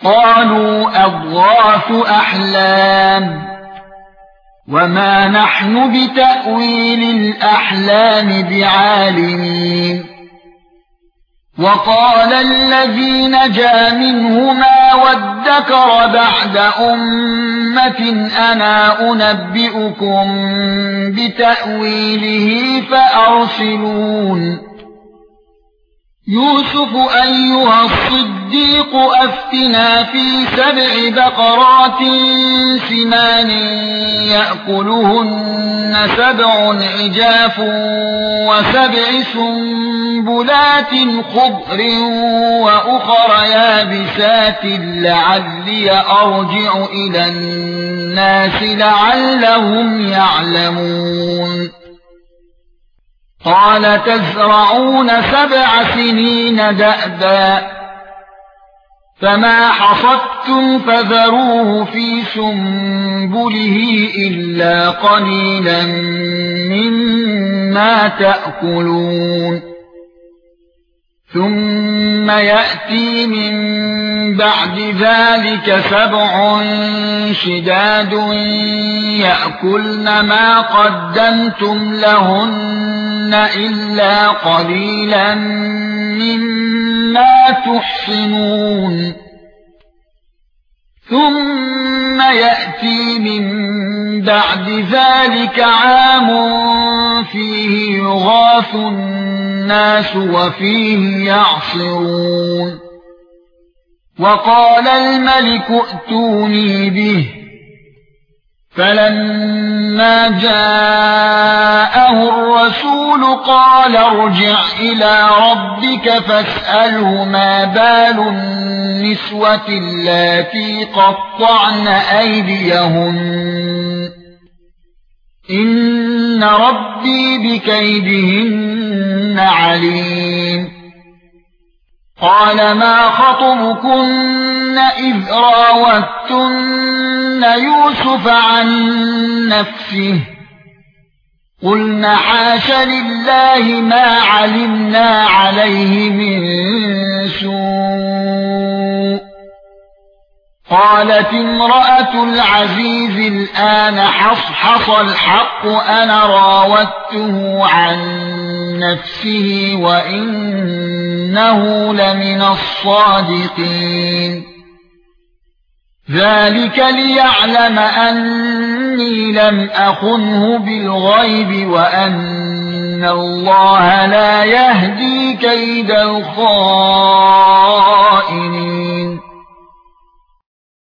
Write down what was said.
قالوا أضغاث أحلام وما نحن بتأويل الأحلام بعالمين وقال الذي نجا منهما وادكر بعد أمة أنا أنبئكم بتأويله فأرسلون يوسف أيها الصديق أفتنا في 7 بقرات سمان يأكلهن 7 عجاف و7 سنبلات خضر وأخر يابسات لعلي أرجع إلى الناس لعلهم يعلمون قال تزرعون 7 سنين دأبا فما حصدتم فذروه في سنبله إلا قليلا مما تأكلون ثم يأتي من بعد ذلك 7 شداد يأكلن ما قدمتم لهن إلا قليلا مما تحصنون ثم يأتي من بعد ذلك عام فيه يغاث الناس وفيه يعصرون وقال الملك ائتوني به فلما جاءه الرسول قال ارجع إلى ربك فاسأله ما بال النسوة اللاتي قطعن أيديهن إن ربي بكيدهن عليم قال ما خطبكن إذ راوتن يوسف عن نفسه قلنا حاش لله ما علمنا عليه من سوء قالت امرأة العزيز الآن حصحص الحق أنا راودته عن نفسه وإنه لمن الصادقين ذلك ليعلم أني لم أخنه بالغيب وأن الله لا يهدي كيد الخائنين